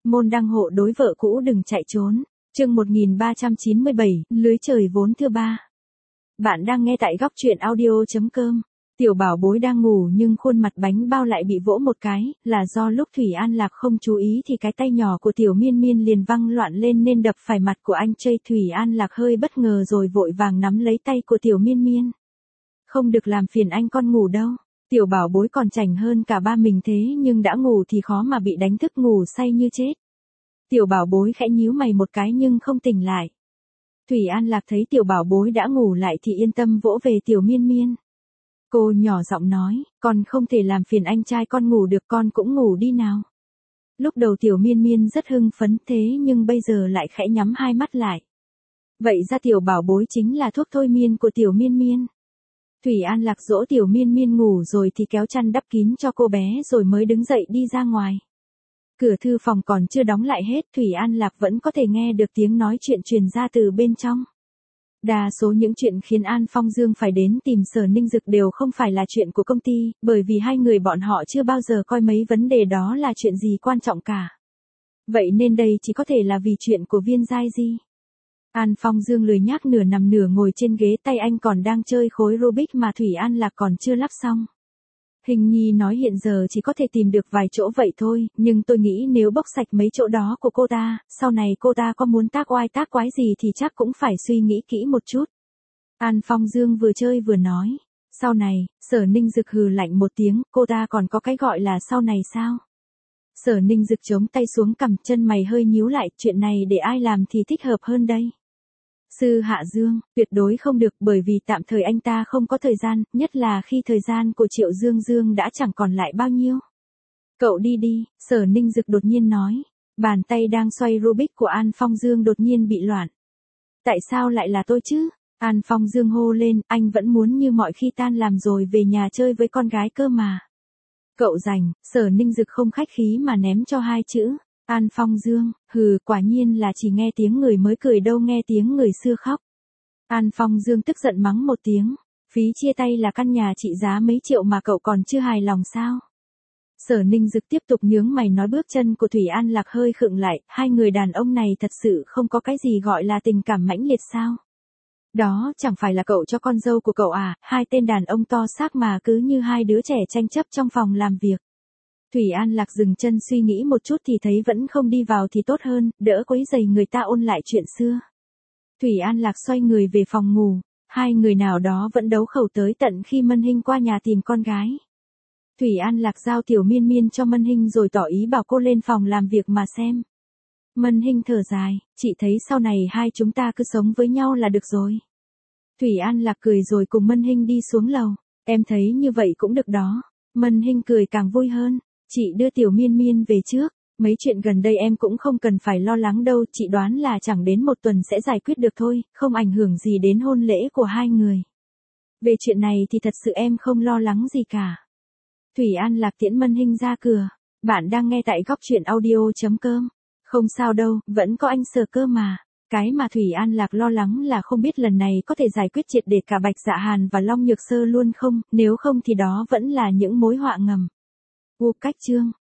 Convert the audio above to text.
môn đăng hộ đối vợ cũ đừng chạy trốn. Chương 1397, lưới trời vốn thưa ba. Bạn đang nghe tại góc truyện audio.com. Tiểu bảo bối đang ngủ nhưng khuôn mặt bánh bao lại bị vỗ một cái, là do lúc Thủy An Lạc không chú ý thì cái tay nhỏ của Tiểu Miên Miên liền văng loạn lên nên đập phải mặt của anh trai. Thủy An Lạc hơi bất ngờ rồi vội vàng nắm lấy tay của Tiểu Miên Miên. Không được làm phiền anh con ngủ đâu. Tiểu bảo bối còn chảnh hơn cả ba mình thế nhưng đã ngủ thì khó mà bị đánh thức ngủ say như chết. Tiểu bảo bối khẽ nhíu mày một cái nhưng không tỉnh lại. Thủy An Lạc thấy tiểu bảo bối đã ngủ lại thì yên tâm vỗ về Tiểu Miên Miên. Cô nhỏ giọng nói, con không thể làm phiền anh trai con ngủ được, con cũng ngủ đi nào. Lúc đầu Tiểu Miên Miên rất hưng phấn thế nhưng bây giờ lại khẽ nhắm hai mắt lại. Vậy ra tiểu bảo bối chính là thuốc thôi miên của Tiểu Miên Miên. Thủy An Lạc dỗ Tiểu Miên Miên ngủ rồi thì kéo chăn đắp kín cho cô bé rồi mới đứng dậy đi ra ngoài. Cửa thư phòng còn chưa đóng lại hết, Thủy An Lạc vẫn có thể nghe được tiếng nói chuyện truyền ra từ bên trong. Đa số những chuyện khiến An Phong Dương phải đến tìm Sở Ninh Dực đều không phải là chuyện của công ty, bởi vì hai người bọn họ chưa bao giờ coi mấy vấn đề đó là chuyện gì quan trọng cả. Vậy nên đây chỉ có thể là vì chuyện của Viên Giai Di. An Phong Dương lười nhác nửa nằm nửa ngồi trên ghế, tay anh còn đang chơi khối Rubik mà Thủy An Lạc còn chưa lắp xong. Hình nhi nói hiện giờ chỉ có thể tìm được vài chỗ vậy thôi, nhưng tôi nghĩ nếu bóc sạch mấy chỗ đó của cô ta, sau này cô ta có muốn tác oai tác quái gì thì chắc cũng phải suy nghĩ kỹ một chút. An Phong Dương vừa chơi vừa nói. Sau này, Sở Ninh Dực hừ lạnh một tiếng, cô ta còn có cái gọi là sau này sao? Sở Ninh Dực chống tay xuống cằm, chân mày hơi nhíu lại, chuyện này để ai làm thì thích hợp hơn đây? Sư Hạ Dương, tuyệt đối không được, bởi vì tạm thời anh ta không có thời gian, nhất là khi thời gian của Triệu Dương Dương đã chẳng còn lại bao nhiêu. Cậu đi đi, Sở Ninh Dực đột nhiên nói. Bàn tay đang xoay Rubik của An Phong Dương đột nhiên bị loạn. Tại sao lại là tôi chứ? An Phong Dương hô lên, anh vẫn muốn như mọi khi tan làm rồi về nhà chơi với con gái cơ mà. Cậu rảnh, Sở Ninh Dực không khách khí mà ném cho hai chữ. An Phong Dương, hừ, quả nhiên là chỉ nghe tiếng người mới cười đâu nghe tiếng người xưa khóc. An Phong Dương tức giận mắng một tiếng, phí chia tay là căn nhà trị giá mấy triệu mà cậu còn chưa hài lòng sao? Sở Ninh Dực tiếp tục nhướng mày nói, bước chân của Thủy An Lạc hơi khựng lại, hai người đàn ông này thật sự không có cái gì gọi là tình cảm mãnh liệt sao? Đó chẳng phải là cậu cho con dâu của cậu à? Hai tên đàn ông to xác mà cứ như hai đứa trẻ tranh chấp trong phòng làm việc. Thủy An Lạc dừng chân suy nghĩ một chút thì thấy vẫn không đi vào thì tốt hơn, đỡ quấy rầy người ta ôn lại chuyện xưa. Thủy An Lạc xoay người về phòng ngủ, hai người nào đó vẫn đấu khẩu tới tận khi Mân Hinh qua nhà tìm con gái. Thủy An Lạc giao Tiểu Miên Miên cho Mân Hinh rồi tỏ ý bảo cô lên phòng làm việc mà xem. Mân Hinh thở dài, chị thấy sau này hai chúng ta cứ sống với nhau là được rồi. Thủy An Lạc cười rồi cùng Mân Hinh đi xuống lầu, em thấy như vậy cũng được đó. Mân Hinh cười càng vui hơn. Chị đưa Tiểu Miên Miên về trước, mấy chuyện gần đây em cũng không cần phải lo lắng đâu, chị đoán là chẳng đến một tuần sẽ giải quyết được thôi, không ảnh hưởng gì đến hôn lễ của hai người. Về chuyện này thì thật sự em không lo lắng gì cả. Thủy An Lạc tiễn Mân Hinh ra cửa. Bạn đang nghe tại góc truyện audio.com. Không sao đâu, vẫn có anh Sở Cơ mà. Cái mà Thủy An Lạc lo lắng là không biết lần này có thể giải quyết triệt để cả Bạch Dạ Hàn và Long Nhược Sơ luôn không, nếu không thì đó vẫn là những mối họa ngầm. Cách chương